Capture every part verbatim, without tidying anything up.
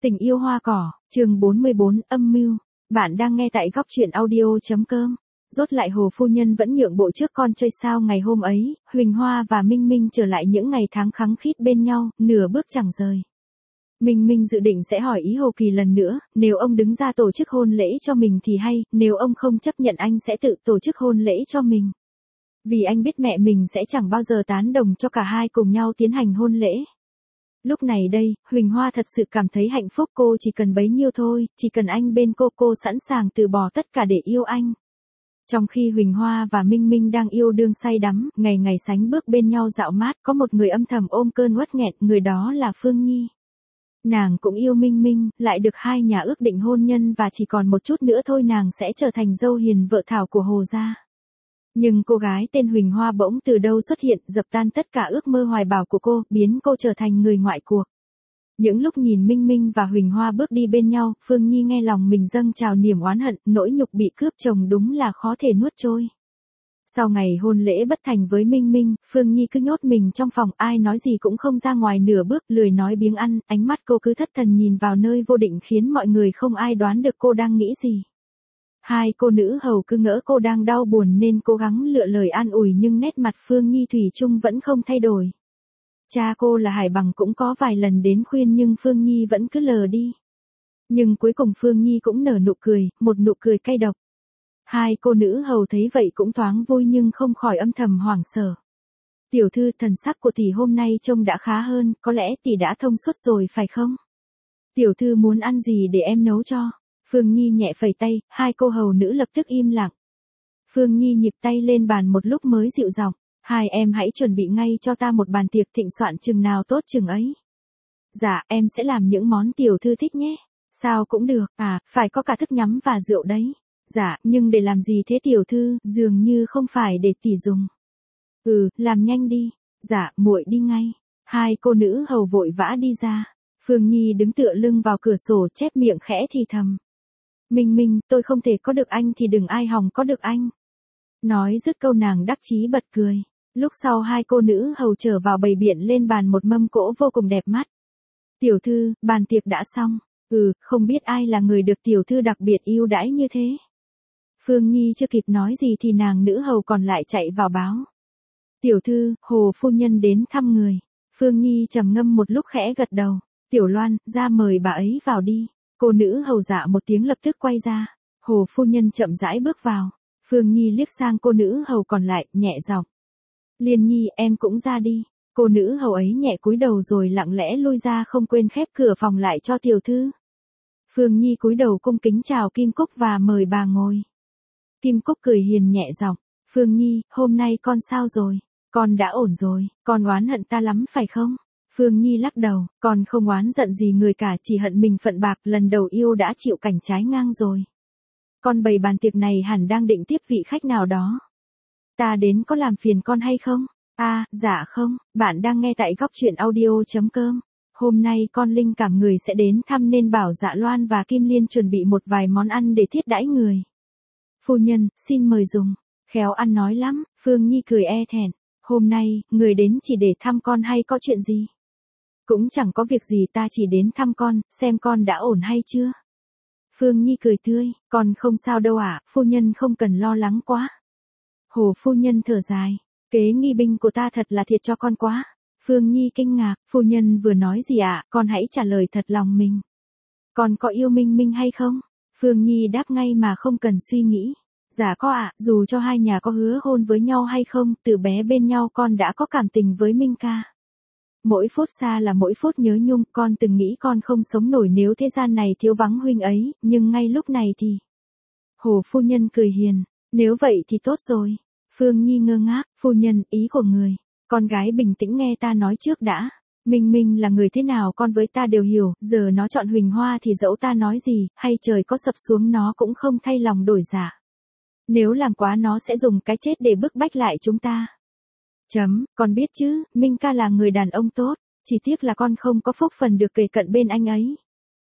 Tình yêu hoa cỏ, chương bốn mươi bốn, âm mưu. Bạn đang nghe tại góc truyện audio.com. Rốt lại Hồ phu nhân vẫn nhượng bộ trước con chơi sao ngày hôm ấy, Huỳnh Hoa và Minh Minh trở lại những ngày tháng khăng khít bên nhau, nửa bước chẳng rời. Minh Minh dự định sẽ hỏi ý Hồ Kỳ lần nữa, nếu ông đứng ra tổ chức hôn lễ cho mình thì hay, nếu ông không chấp nhận anh sẽ tự tổ chức hôn lễ cho mình. Vì anh biết mẹ mình sẽ chẳng bao giờ tán đồng cho cả hai cùng nhau tiến hành hôn lễ. Lúc này đây, Huỳnh Hoa thật sự cảm thấy hạnh phúc, cô chỉ cần bấy nhiêu thôi, chỉ cần anh bên cô, cô sẵn sàng từ bỏ tất cả để yêu anh. Trong khi Huỳnh Hoa và Minh Minh đang yêu đương say đắm, ngày ngày sánh bước bên nhau dạo mát, có một người âm thầm ôm cơn uất nghẹn, người đó là Phương Nhi. Nàng cũng yêu Minh Minh, lại được hai nhà ước định hôn nhân và chỉ còn một chút nữa thôi nàng sẽ trở thành dâu hiền vợ thảo của Hồ gia. Nhưng cô gái tên Huỳnh Hoa bỗng từ đâu xuất hiện, dập tan tất cả ước mơ hoài bão của cô, biến cô trở thành người ngoại cuộc. Những lúc nhìn Minh Minh và Huỳnh Hoa bước đi bên nhau, Phương Nhi nghe lòng mình dâng trào niềm oán hận, nỗi nhục bị cướp chồng đúng là khó thể nuốt trôi. Sau ngày hôn lễ bất thành với Minh Minh, Phương Nhi cứ nhốt mình trong phòng, ai nói gì cũng không ra ngoài nửa bước, lười nói biếng ăn, ánh mắt cô cứ thất thần nhìn vào nơi vô định khiến mọi người không ai đoán được cô đang nghĩ gì. Hai cô nữ hầu cứ ngỡ cô đang đau buồn nên cố gắng lựa lời an ủi nhưng nét mặt Phương Nhi thủy chung vẫn không thay đổi. Cha cô là Hải Bằng cũng có vài lần đến khuyên nhưng Phương Nhi vẫn cứ lờ đi. Nhưng cuối cùng Phương Nhi cũng nở nụ cười, một nụ cười cay độc. Hai cô nữ hầu thấy vậy cũng thoáng vui nhưng không khỏi âm thầm hoảng sợ. Tiểu thư, thần sắc của tỷ hôm nay trông đã khá hơn, có lẽ tỷ đã thông suốt rồi phải không? Tiểu thư muốn ăn gì để em nấu cho? Phương Nhi nhẹ phẩy tay, hai cô hầu nữ lập tức im lặng. Phương Nhi nhịp tay lên bàn một lúc mới dịu giọng, hai em hãy chuẩn bị ngay cho ta một bàn tiệc thịnh soạn chừng nào tốt chừng ấy. Dạ, em sẽ làm những món tiểu thư thích nhé. Sao cũng được, à, phải có cả thức nhắm và rượu đấy. Dạ, nhưng để làm gì thế tiểu thư, dường như không phải để tỷ dùng. Ừ, làm nhanh đi. Dạ, muội đi ngay. Hai cô nữ hầu vội vã đi ra. Phương Nhi đứng tựa lưng vào cửa sổ chép miệng khẽ thì thầm. Minh Minh, tôi không thể có được anh thì đừng ai hòng có được anh. Nói dứt câu nàng đắc chí bật cười. Lúc sau hai cô nữ hầu trở vào bày biện lên bàn một mâm cỗ vô cùng đẹp mắt. Tiểu thư, bàn tiệc đã xong. Ừ, không biết ai là người được tiểu thư đặc biệt yêu đãi như thế. Phương Nhi chưa kịp nói gì thì nàng nữ hầu còn lại chạy vào báo. Tiểu thư, Hồ phu nhân đến thăm người. Phương Nhi trầm ngâm một lúc khẽ gật đầu. Tiểu Loan, ra mời bà ấy vào đi. Cô nữ hầu dạ một tiếng lập tức quay ra. Hồ phu nhân chậm rãi bước vào. Phương Nhi liếc sang cô nữ hầu còn lại, nhẹ giọng. Liên Nhi, em cũng ra đi. Cô nữ hầu ấy nhẹ cúi đầu rồi lặng lẽ lui ra không quên khép cửa phòng lại cho tiểu thư. Phương Nhi cúi đầu cung kính chào Kim Cúc và mời bà ngồi. Kim Cúc cười hiền nhẹ giọng. Phương Nhi, hôm nay con sao rồi? Con đã ổn rồi, con oán hận ta lắm phải không? Phương Nhi lắc đầu, con không oán giận gì người cả, chỉ hận mình phận bạc, lần đầu yêu đã chịu cảnh trái ngang rồi. Con bày bàn tiệc này hẳn đang định tiếp vị khách nào đó. Ta đến có làm phiền con hay không? À, dạ không, bạn đang nghe tại góc truyện audio.com. Hôm nay con linh cảm người sẽ đến thăm nên bảo Dạ Loan và Kim Liên chuẩn bị một vài món ăn để thiết đãi người. Phu nhân, xin mời dùng. Khéo ăn nói lắm, Phương Nhi cười e thẹn. Hôm nay, người đến chỉ để thăm con hay có chuyện gì? Cũng chẳng có việc gì, ta chỉ đến thăm con, xem con đã ổn hay chưa. Phương Nhi cười tươi, con không sao đâu ạ, phu nhân không cần lo lắng quá. Hồ phu nhân thở dài, kế nghi binh của ta thật là thiệt cho con quá. Phương Nhi kinh ngạc, phu nhân vừa nói gì ạ, à? Con hãy trả lời thật lòng mình. Con có yêu Minh Minh hay không? Phương Nhi đáp ngay mà không cần suy nghĩ. Dạ có ạ, à, dù cho hai nhà có hứa hôn với nhau hay không, từ bé bên nhau con đã có cảm tình với Minh ca. Mỗi phút xa là mỗi phút nhớ nhung, con từng nghĩ con không sống nổi nếu thế gian này thiếu vắng huynh ấy, nhưng ngay lúc này thì... Hồ phu nhân cười hiền, nếu vậy thì tốt rồi. Phương Nhi ngơ ngác, phu nhân, ý của người. Con gái bình tĩnh nghe ta nói trước đã. Minh Minh là người thế nào con với ta đều hiểu, giờ nó chọn Huỳnh Hoa thì dẫu ta nói gì, hay trời có sập xuống nó cũng không thay lòng đổi dạ. Nếu làm quá nó sẽ dùng cái chết để bức bách lại chúng ta. Chấm, con biết chứ, Minh ca là người đàn ông tốt, chỉ tiếc là con không có phúc phần được kề cận bên anh ấy.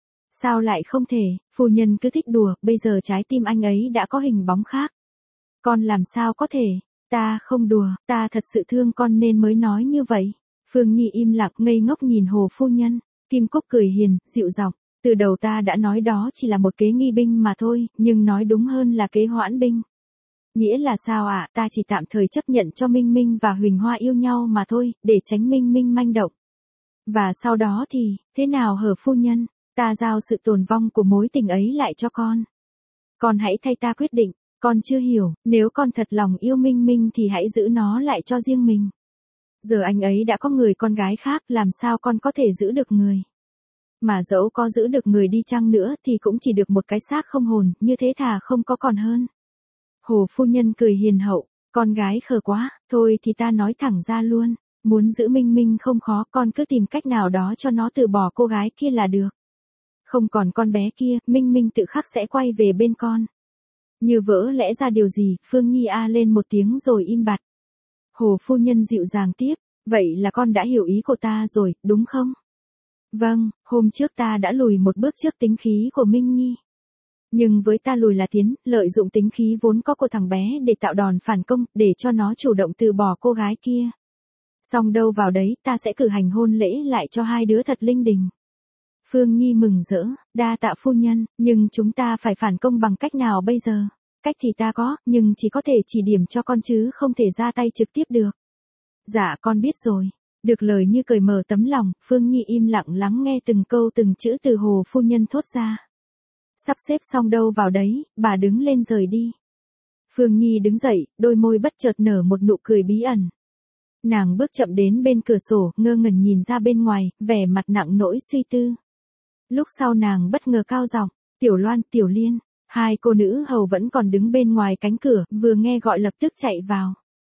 Sao lại không thể, phu nhân cứ thích đùa, bây giờ trái tim anh ấy đã có hình bóng khác. Con làm sao có thể, ta không đùa, ta thật sự thương con nên mới nói như vậy. Phương Nhi im lặng ngây ngốc nhìn Hồ phu nhân, Kim Cúc cười hiền, dịu giọng, Từ đầu ta đã nói đó chỉ là một kế nghi binh mà thôi, nhưng nói đúng hơn là kế hoãn binh. Nghĩa là sao ạ? À? Ta chỉ tạm thời chấp nhận cho Minh Minh và Huỳnh Hoa yêu nhau mà thôi, để tránh Minh Minh manh động. Và sau đó thì, thế nào hở phu nhân? Ta giao sự tồn vong của mối tình ấy lại cho con. Con hãy thay ta quyết định, con chưa hiểu, nếu con thật lòng yêu Minh Minh thì hãy giữ nó lại cho riêng mình. Giờ anh ấy đã có người con gái khác, làm sao con có thể giữ được người? Mà dẫu có giữ được người đi chăng nữa thì cũng chỉ được một cái xác không hồn, như thế thà không có còn hơn. Hồ phu nhân cười hiền hậu, con gái khờ quá, thôi thì ta nói thẳng ra luôn, muốn giữ Minh Minh không khó, con cứ tìm cách nào đó cho nó từ bỏ cô gái kia là được. Không còn con bé kia, Minh Minh tự khắc sẽ quay về bên con. Như vỡ lẽ ra điều gì, Phương Nhi a lên một tiếng rồi im bặt. Hồ phu nhân dịu dàng tiếp, vậy là con đã hiểu ý của ta rồi, đúng không? Vâng, hôm trước ta đã lùi một bước trước tính khí của Minh Nhi. Nhưng với ta lùi là tiến, lợi dụng tính khí vốn có của thằng bé để tạo đòn phản công, để cho nó chủ động từ bỏ cô gái kia. Xong đâu vào đấy, ta sẽ cử hành hôn lễ lại cho hai đứa thật linh đình. Phương Nhi mừng rỡ, đa tạ phu nhân, nhưng chúng ta phải phản công bằng cách nào bây giờ? Cách thì ta có, nhưng chỉ có thể chỉ điểm cho con chứ không thể ra tay trực tiếp được. Dạ con biết rồi. Được lời như cởi mở tấm lòng, Phương Nhi im lặng lắng nghe từng câu từng chữ từ Hồ phu nhân thốt ra. Sắp xếp xong đâu vào đấy, bà đứng lên rời đi. Phương Nhi đứng dậy, đôi môi bất chợt nở một nụ cười bí ẩn. Nàng bước chậm đến bên cửa sổ, ngơ ngẩn nhìn ra bên ngoài, vẻ mặt nặng nỗi suy tư. Lúc sau nàng bất ngờ cao giọng, Tiểu Loan, Tiểu Liên, hai cô nữ hầu vẫn còn đứng bên ngoài cánh cửa, vừa nghe gọi lập tức chạy vào.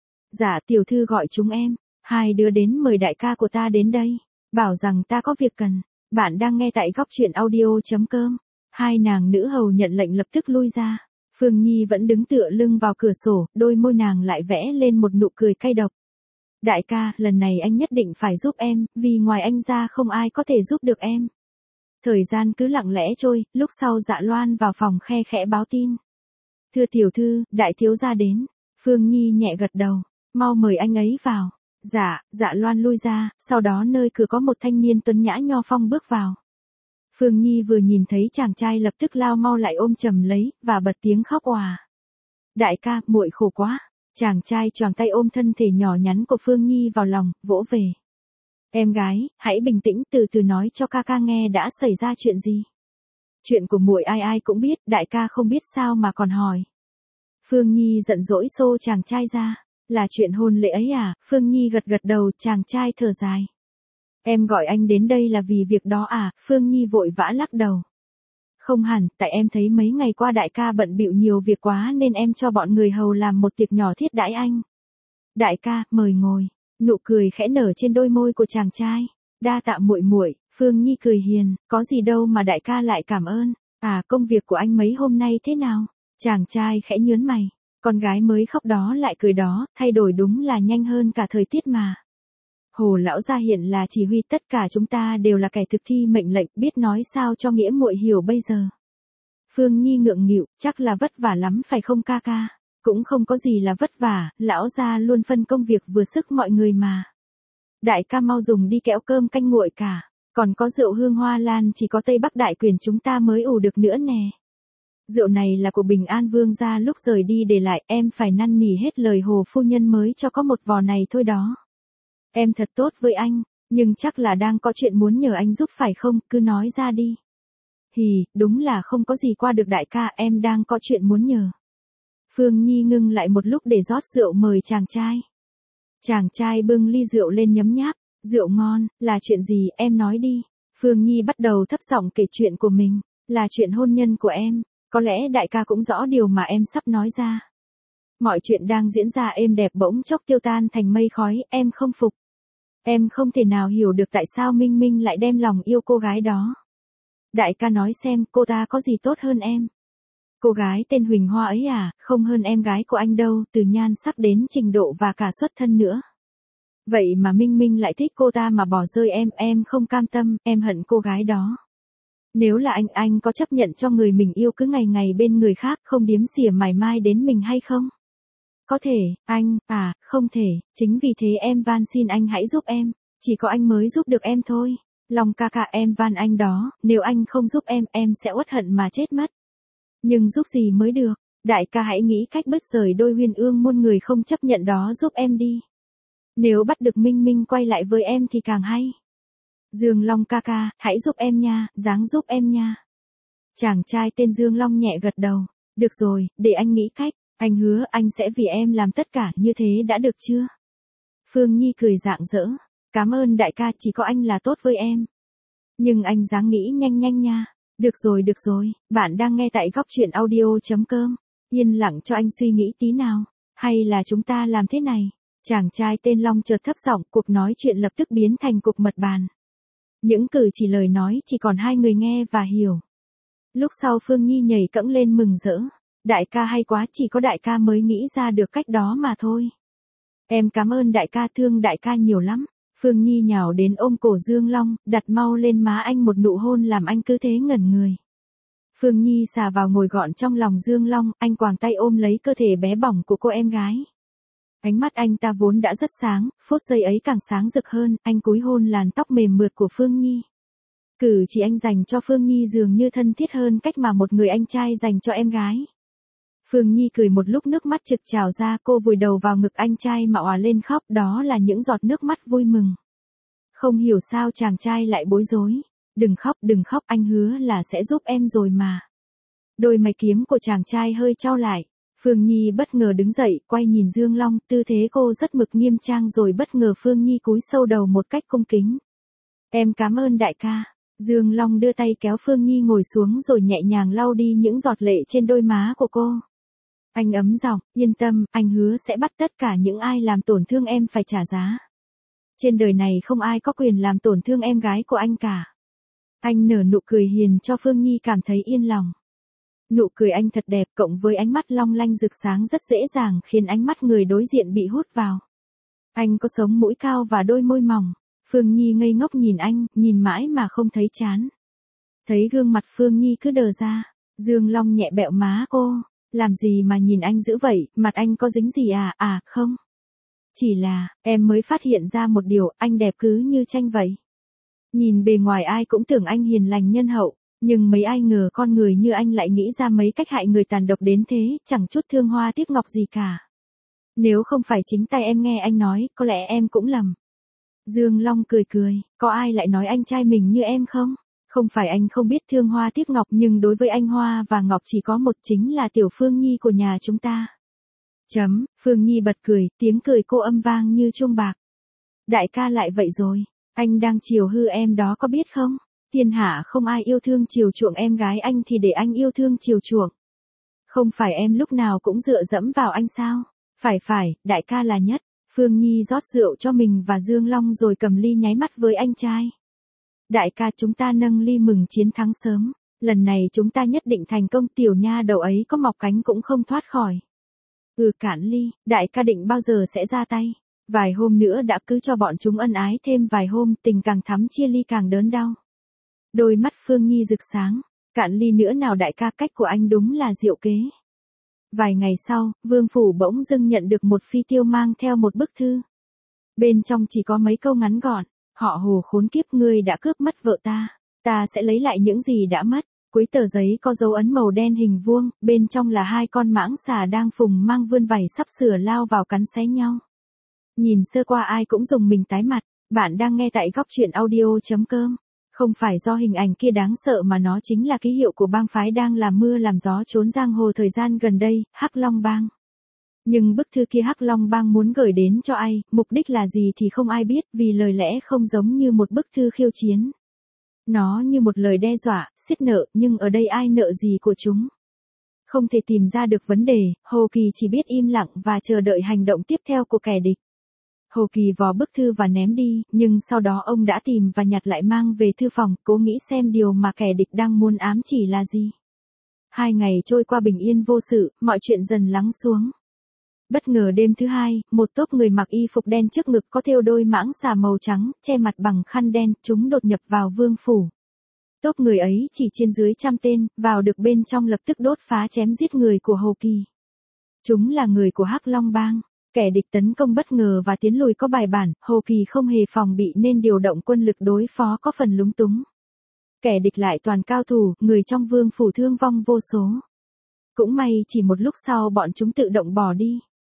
Dạ tiểu thư gọi chúng em, hai đứa đến mời đại ca của ta đến đây, bảo rằng ta có việc cần. Bạn đang nghe tại góc truyện audio.com. Hai nàng nữ hầu nhận lệnh lập tức lui ra. Phương Nhi vẫn đứng tựa lưng vào cửa sổ, đôi môi nàng lại vẽ lên một nụ cười cay độc. Đại ca, lần này anh nhất định phải giúp em, vì ngoài anh ra không ai có thể giúp được em. Thời gian cứ lặng lẽ trôi, lúc sau Dạ Loan vào phòng khe khẽ báo tin. Thưa tiểu thư, đại thiếu gia đến. Phương Nhi nhẹ gật đầu, mau mời anh ấy vào. Dạ, Dạ Loan lui ra, sau đó nơi cửa có một thanh niên tuấn nhã nho phong bước vào. Phương Nhi vừa nhìn thấy chàng trai lập tức lao mau lại ôm chầm lấy, và bật tiếng khóc òa. Đại ca, muội khổ quá. Chàng trai choàng tay ôm thân thể nhỏ nhắn của Phương Nhi vào lòng, vỗ về. Em gái, hãy bình tĩnh từ từ nói cho ca ca nghe đã xảy ra chuyện gì. Chuyện của muội ai ai cũng biết, đại ca không biết sao mà còn hỏi. Phương Nhi giận dỗi xô chàng trai ra. Là chuyện hôn lễ ấy à? Phương Nhi gật gật đầu, chàng trai thở dài. Em gọi anh đến đây là vì việc đó à? Phương Nhi vội vã lắc đầu. Không hẳn, tại em thấy mấy ngày qua đại ca bận bịu nhiều việc quá nên em cho bọn người hầu làm một tiệc nhỏ thiết đãi anh. Đại ca, mời ngồi. Nụ cười khẽ nở trên đôi môi của chàng trai. Đa tạ muội muội. Phương Nhi cười hiền, có gì đâu mà đại ca lại cảm ơn. À, công việc của anh mấy hôm nay thế nào? Chàng trai khẽ nhớn mày. Con gái mới khóc đó lại cười đó, thay đổi đúng là nhanh hơn cả thời tiết mà. Hồ lão gia hiện là chỉ huy, tất cả chúng ta đều là kẻ thực thi mệnh lệnh, biết nói sao cho nghĩa muội hiểu bây giờ. Phương Nhi ngượng nghịu, chắc là vất vả lắm phải không ca ca? Cũng không có gì là vất vả, lão gia luôn phân công việc vừa sức mọi người mà. Đại ca mau dùng đi kẽo cơm canh nguội cả, còn có rượu hương hoa lan chỉ có Tây Bắc đại quyền chúng ta mới ủ được nữa nè. Rượu này là của Bình An Vương gia lúc rời đi để lại, em phải năn nỉ hết lời Hồ phu nhân mới cho có một vò này thôi đó. Em thật tốt với anh, nhưng chắc là đang có chuyện muốn nhờ anh giúp phải không, cứ nói ra đi. Hì, đúng là không có gì qua được đại ca, em đang có chuyện muốn nhờ. Phương Nhi ngưng lại một lúc để rót rượu mời chàng trai. Chàng trai bưng ly rượu lên nhấm nháp, rượu ngon, là chuyện gì, em nói đi. Phương Nhi bắt đầu thấp giọng kể chuyện của mình, là chuyện hôn nhân của em. Có lẽ đại ca cũng rõ điều mà em sắp nói ra. Mọi chuyện đang diễn ra êm đẹp bỗng chốc tiêu tan thành mây khói, em không phục. Em không thể nào hiểu được tại sao Minh Minh lại đem lòng yêu cô gái đó. Đại ca nói xem, cô ta có gì tốt hơn em? Cô gái tên Huỳnh Hoa ấy à, không hơn em gái của anh đâu, từ nhan sắc đến trình độ và cả xuất thân nữa. Vậy mà Minh Minh lại thích cô ta mà bỏ rơi em, em không cam tâm, em hận cô gái đó. Nếu là anh, anh có chấp nhận cho người mình yêu cứ ngày ngày bên người khác, không điếm xỉa mải mai đến mình hay không? Có thể, anh, à, không thể, chính vì thế em van xin anh hãy giúp em, chỉ có anh mới giúp được em thôi. Long ca ca em van anh đó, nếu anh không giúp em, em sẽ uất hận mà chết mất. Nhưng giúp gì mới được, đại ca hãy nghĩ cách bứt rời đôi huyên ương môn người không chấp nhận đó giúp em đi. Nếu bắt được Minh Minh quay lại với em thì càng hay. Dương Long ca ca, hãy giúp em nha, ráng giúp em nha. Chàng trai tên Dương Long nhẹ gật đầu. Được rồi, để anh nghĩ cách, anh hứa anh sẽ vì em làm tất cả như thế đã được chưa? Phương Nhi cười rạng rỡ. Cảm ơn đại ca, chỉ có anh là tốt với em. Nhưng anh ráng nghĩ nhanh nhanh nha. Được rồi được rồi, bạn đang nghe tại góc truyện audio.com. Yên lặng cho anh suy nghĩ tí nào. Hay là chúng ta làm thế này? Chàng trai tên Long chợt thấp giọng, cuộc nói chuyện lập tức biến thành cuộc mật bàn. Những cử chỉ lời nói chỉ còn hai người nghe và hiểu. Lúc sau Phương Nhi nhảy cẫng lên mừng rỡ. Đại ca hay quá, chỉ có đại ca mới nghĩ ra được cách đó mà thôi. Em cảm ơn đại ca, thương đại ca nhiều lắm. Phương Nhi nhào đến ôm cổ Dương Long, đặt mau lên má anh một nụ hôn làm anh cứ thế ngẩn người. Phương Nhi xà vào ngồi gọn trong lòng Dương Long, anh quàng tay ôm lấy cơ thể bé bỏng của cô em gái. Ánh mắt anh ta vốn đã rất sáng, phút giây ấy càng sáng rực hơn, anh cúi hôn làn tóc mềm mượt của Phương Nhi. Cử chỉ anh dành cho Phương Nhi dường như thân thiết hơn cách mà một người anh trai dành cho em gái. Phương Nhi cười một lúc nước mắt trực trào ra, cô vùi đầu vào ngực anh trai mà òa lên khóc, đó là những giọt nước mắt vui mừng. Không hiểu sao chàng trai lại bối rối. Đừng khóc, đừng khóc, anh hứa là sẽ giúp em rồi mà. Đôi mày kiếm của chàng trai hơi chau lại. Phương Nhi bất ngờ đứng dậy, quay nhìn Dương Long, tư thế cô rất mực nghiêm trang rồi bất ngờ Phương Nhi cúi sâu đầu một cách cung kính. Em cảm ơn đại ca. Dương Long đưa tay kéo Phương Nhi ngồi xuống rồi nhẹ nhàng lau đi những giọt lệ trên đôi má của cô. Anh ấm giọng, yên tâm, anh hứa sẽ bắt tất cả những ai làm tổn thương em phải trả giá. Trên đời này không ai có quyền làm tổn thương em gái của anh cả. Anh nở nụ cười hiền cho Phương Nhi cảm thấy yên lòng. Nụ cười anh thật đẹp cộng với ánh mắt long lanh rực sáng rất dễ dàng khiến ánh mắt người đối diện bị hút vào. Anh có sống mũi cao và đôi môi mỏng. Phương Nhi ngây ngốc nhìn anh, nhìn mãi mà không thấy chán. Thấy gương mặt Phương Nhi cứ đờ ra, Dương Long nhẹ bẹo má cô. Làm gì mà nhìn anh dữ vậy, mặt anh có dính gì à, à, không. Chỉ là, em mới phát hiện ra một điều, anh đẹp cứ như tranh vậy. Nhìn bề ngoài ai cũng tưởng anh hiền lành nhân hậu, nhưng mấy ai ngờ con người như anh lại nghĩ ra mấy cách hại người tàn độc đến thế, chẳng chút thương hoa tiếc ngọc gì cả. Nếu không phải chính tay em nghe anh nói, có lẽ em cũng lầm. Dương Long cười cười, có ai lại nói anh trai mình như em không? Không phải anh không biết thương hoa tiếc ngọc nhưng đối với anh hoa và ngọc chỉ có một chính là tiểu Phương Nhi của nhà chúng ta. Chấm, Phương Nhi bật cười, tiếng cười cô âm vang như chuông bạc. Đại ca lại vậy rồi, anh đang chiều hư em đó có biết không? Thiên hạ không ai yêu thương chiều chuộng em gái anh thì để anh yêu thương chiều chuộng. Không phải em lúc nào cũng dựa dẫm vào anh sao? Phải phải, đại ca là nhất. Phương Nhi rót rượu cho mình và Dương Long rồi cầm ly nháy mắt với anh trai. Đại ca chúng ta nâng ly mừng chiến thắng sớm. Lần này chúng ta nhất định thành công, tiểu nha đầu ấy có mọc cánh cũng không thoát khỏi. Ừ cạn ly, đại ca định bao giờ sẽ ra tay? Vài hôm nữa đã, cứ cho bọn chúng ân ái thêm vài hôm, tình càng thắm chia ly càng đớn đau. Đôi mắt Phương Nhi rực sáng. Cạn ly nữa nào đại ca, cách của anh đúng là diệu kế. Vài ngày sau, Vương Phủ bỗng dưng nhận được một phi tiêu mang theo một bức thư. Bên trong chỉ có mấy câu ngắn gọn. Họ Hồ khốn kiếp, ngươi đã cướp mất vợ ta. Ta sẽ lấy lại những gì đã mất. Cuối tờ giấy có dấu ấn màu đen hình vuông, bên trong là hai con mãng xà đang phùng mang vươn vảy sắp sửa lao vào cắn xé nhau. Nhìn sơ qua ai cũng dùng mình tái mặt. Bạn đang nghe tại góc truyện audio.com. Không phải do hình ảnh kia đáng sợ mà nó chính là ký hiệu của bang phái đang làm mưa làm gió trốn giang hồ thời gian gần đây, Hắc Long Bang. Nhưng bức thư kia Hắc Long Bang muốn gửi đến cho ai, mục đích là gì thì không ai biết, vì lời lẽ không giống như một bức thư khiêu chiến. Nó như một lời đe dọa, xiết nợ, nhưng ở đây ai nợ gì của chúng? Không thể tìm ra được vấn đề, Hồ Kỳ chỉ biết im lặng và chờ đợi hành động tiếp theo của kẻ địch. Hồ Kỳ vò bức thư và ném đi, nhưng sau đó ông đã tìm và nhặt lại mang về thư phòng, cố nghĩ xem điều mà kẻ địch đang muốn ám chỉ là gì. Hai ngày trôi qua bình yên vô sự, mọi chuyện dần lắng xuống. Bất ngờ đêm thứ hai, một tốp người mặc y phục đen trước ngực có thêu đôi mãng xà màu trắng, che mặt bằng khăn đen, chúng đột nhập vào Vương Phủ. Tốp người ấy chỉ trên dưới trăm tên, vào được bên trong lập tức đốt phá chém giết người của Hồ Kỳ. Chúng là người của Hắc Long Bang. Kẻ địch tấn công bất ngờ và tiến lùi có bài bản, Hồ Kỳ không hề phòng bị nên điều động quân lực đối phó có phần lúng túng. Kẻ địch lại toàn cao thủ, người trong vương phủ thương vong vô số. Cũng may chỉ một lúc sau bọn chúng tự động bỏ đi.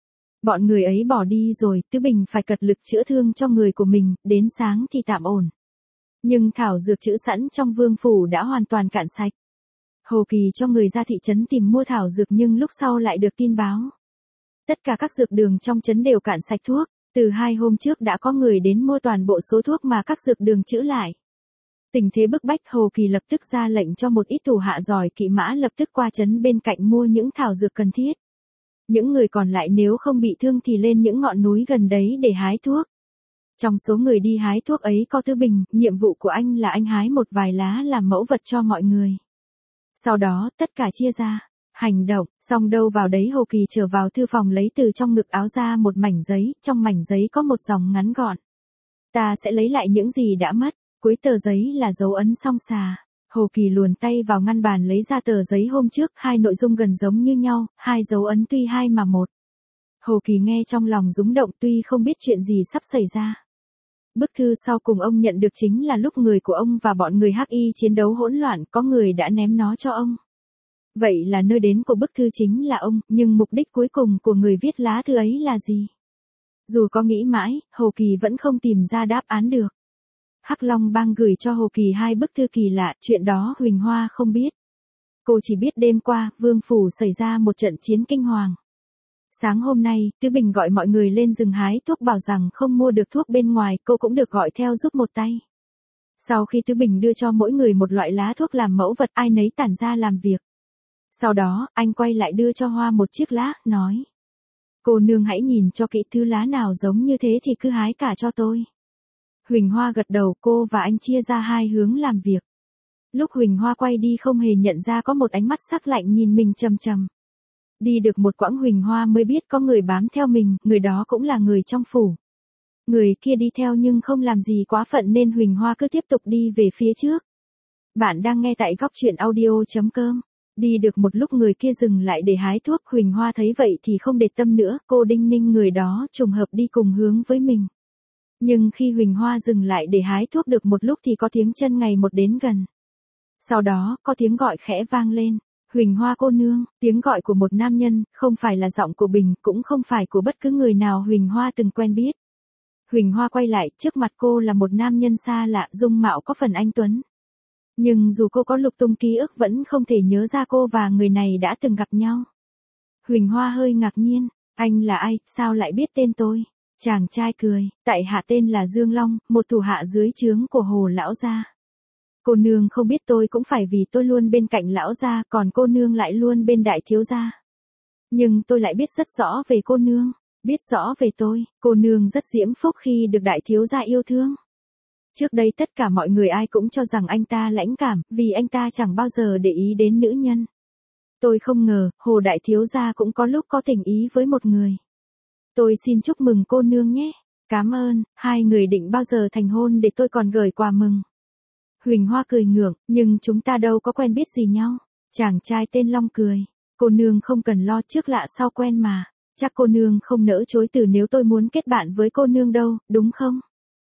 Bọn người ấy bỏ đi rồi, Tứ Bình phải cật lực chữa thương cho người của mình, đến sáng thì tạm ổn. Nhưng thảo dược trữ sẵn trong vương phủ đã hoàn toàn cạn sạch. Hồ Kỳ cho người ra thị trấn tìm mua thảo dược nhưng lúc sau lại được tin báo. Tất cả các dược đường trong trấn đều cạn sạch thuốc, từ hai hôm trước đã có người đến mua toàn bộ số thuốc mà các dược đường trữ lại. Tình thế bức bách, Hồ Kỳ lập tức ra lệnh cho một ít thủ hạ giỏi kỵ mã lập tức qua trấn bên cạnh mua những thảo dược cần thiết. Những người còn lại nếu không bị thương thì lên những ngọn núi gần đấy để hái thuốc. Trong số người đi hái thuốc ấy có Tứ Bình, nhiệm vụ của anh là anh hái một vài lá làm mẫu vật cho mọi người. Sau đó, tất cả chia ra, hành động, xong đâu vào đấy Hồ Kỳ trở vào thư phòng lấy từ trong ngực áo ra một mảnh giấy, trong mảnh giấy có một dòng ngắn gọn. Ta sẽ lấy lại những gì đã mất, cuối tờ giấy là dấu ấn song xà. Hồ Kỳ luồn tay vào ngăn bàn lấy ra tờ giấy hôm trước, hai nội dung gần giống như nhau, hai dấu ấn tuy hai mà một. Hồ Kỳ nghe trong lòng rúng động tuy không biết chuyện gì sắp xảy ra. Bức thư sau cùng ông nhận được chính là lúc người của ông và bọn người Hắc Y chiến đấu hỗn loạn, có người đã ném nó cho ông. Vậy là nơi đến của bức thư chính là ông, nhưng mục đích cuối cùng của người viết lá thư ấy là gì? Dù có nghĩ mãi, Hồ Kỳ vẫn không tìm ra đáp án được. Hắc Long Bang gửi cho Hồ Kỳ hai bức thư kỳ lạ, chuyện đó Huỳnh Hoa không biết. Cô chỉ biết đêm qua, vương phủ xảy ra một trận chiến kinh hoàng. Sáng hôm nay, Tứ Bình gọi mọi người lên rừng hái thuốc bảo rằng không mua được thuốc bên ngoài, cô cũng được gọi theo giúp một tay. Sau khi Tứ Bình đưa cho mỗi người một loại lá thuốc làm mẫu vật, ai nấy tản ra làm việc. Sau đó, anh quay lại đưa cho Hoa một chiếc lá, nói. Cô nương hãy nhìn cho kỹ thứ lá nào giống như thế thì cứ hái cả cho tôi. Huỳnh Hoa gật đầu, cô và anh chia ra hai hướng làm việc. Lúc Huỳnh Hoa quay đi không hề nhận ra có một ánh mắt sắc lạnh nhìn mình chằm chằm. Đi được một quãng Huỳnh Hoa mới biết có người bám theo mình, người đó cũng là người trong phủ. Người kia đi theo nhưng không làm gì quá phận nên Huỳnh Hoa cứ tiếp tục đi về phía trước. Bạn đang nghe tại góc truyện audio chấm com. Đi được một lúc người kia dừng lại để hái thuốc, Huỳnh Hoa thấy vậy thì không để tâm nữa, cô đinh ninh người đó trùng hợp đi cùng hướng với mình. Nhưng khi Huỳnh Hoa dừng lại để hái thuốc được một lúc thì có tiếng chân ngày một đến gần. Sau đó, có tiếng gọi khẽ vang lên. Huỳnh Hoa cô nương, tiếng gọi của một nam nhân, không phải là giọng của Bình, cũng không phải của bất cứ người nào Huỳnh Hoa từng quen biết. Huỳnh Hoa quay lại, trước mặt cô là một nam nhân xa lạ, dung mạo có phần anh tuấn. Nhưng dù cô có lục tung ký ức vẫn không thể nhớ ra cô và người này đã từng gặp nhau. Huỳnh Hoa hơi ngạc nhiên, anh là ai, sao lại biết tên tôi? Chàng trai cười, tại hạ tên là Dương Long, một thủ hạ dưới trướng của Hồ lão gia. Cô nương không biết tôi cũng phải vì tôi luôn bên cạnh lão gia, còn cô nương lại luôn bên đại thiếu gia. Nhưng tôi lại biết rất rõ về cô nương, biết rõ về tôi, cô nương rất diễm phúc khi được đại thiếu gia yêu thương. Trước đây tất cả mọi người ai cũng cho rằng anh ta lãnh cảm, vì anh ta chẳng bao giờ để ý đến nữ nhân. Tôi không ngờ, Hồ đại thiếu gia cũng có lúc có tình ý với một người. Tôi xin chúc mừng cô nương nhé. Cảm ơn, hai người định bao giờ thành hôn để tôi còn gửi quà mừng. Huỳnh Hoa cười ngượng, nhưng chúng ta đâu có quen biết gì nhau. Chàng trai tên Long cười. Cô nương không cần lo, trước lạ sau quen mà. Chắc cô nương không nỡ chối từ nếu tôi muốn kết bạn với cô nương đâu, đúng không?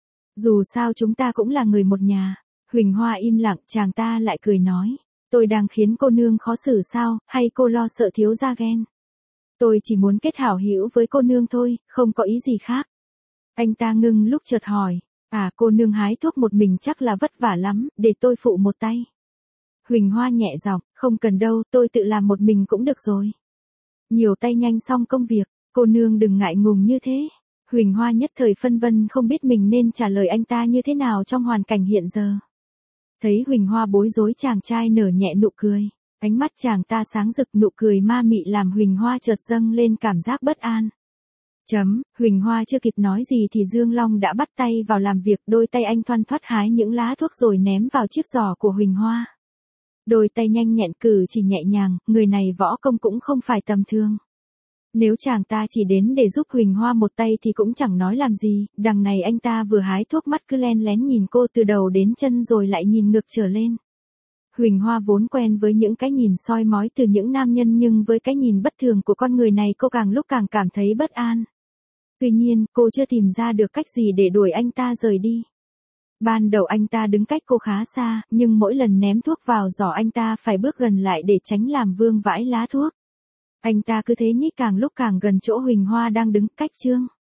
Dù sao chúng ta cũng là người một nhà. Huỳnh Hoa im lặng, chàng ta lại cười nói. Tôi đang khiến cô nương khó xử sao, hay cô lo sợ thiếu gia ghen? Tôi chỉ muốn kết hảo hữu với cô nương thôi, không có ý gì khác. Anh ta ngưng lúc chợt hỏi. À, cô nương hái thuốc một mình chắc là vất vả lắm, để tôi phụ một tay. Huỳnh Hoa nhẹ giọng, không cần đâu, tôi tự làm một mình cũng được rồi. Nhiều tay nhanh xong công việc, cô nương đừng ngại ngùng như thế. Huỳnh Hoa nhất thời phân vân không biết mình nên trả lời anh ta như thế nào trong hoàn cảnh hiện giờ. Thấy Huỳnh Hoa bối rối, chàng trai nở nhẹ nụ cười. Ánh mắt chàng ta sáng rực, nụ cười ma mị làm Huỳnh Hoa chợt dâng lên cảm giác bất an. Chấm, Huỳnh Hoa chưa kịp nói gì thì Dương Long đã bắt tay vào làm việc, đôi tay anh thoăn thoắt hái những lá thuốc rồi ném vào chiếc giỏ của Huỳnh Hoa. Đôi tay nhanh nhẹn, cử chỉ nhẹ nhàng, người này võ công cũng không phải tầm thường. Nếu chàng ta chỉ đến để giúp Huỳnh Hoa một tay thì cũng chẳng nói làm gì, đằng này anh ta vừa hái thuốc mắt cứ len lén nhìn cô từ đầu đến chân rồi lại nhìn ngược trở lên. Huỳnh Hoa vốn quen với những cái nhìn soi mói từ những nam nhân nhưng với cái nhìn bất thường của con người này cô càng lúc càng cảm thấy bất an. Tuy nhiên, cô chưa tìm ra được cách gì để đuổi anh ta rời đi. Ban đầu anh ta đứng cách cô khá xa, nhưng mỗi lần ném thuốc vào giỏ anh ta phải bước gần lại để tránh làm vương vãi lá thuốc. Anh ta cứ thế nhích càng lúc càng gần chỗ Huỳnh Hoa đang đứng, cách Trương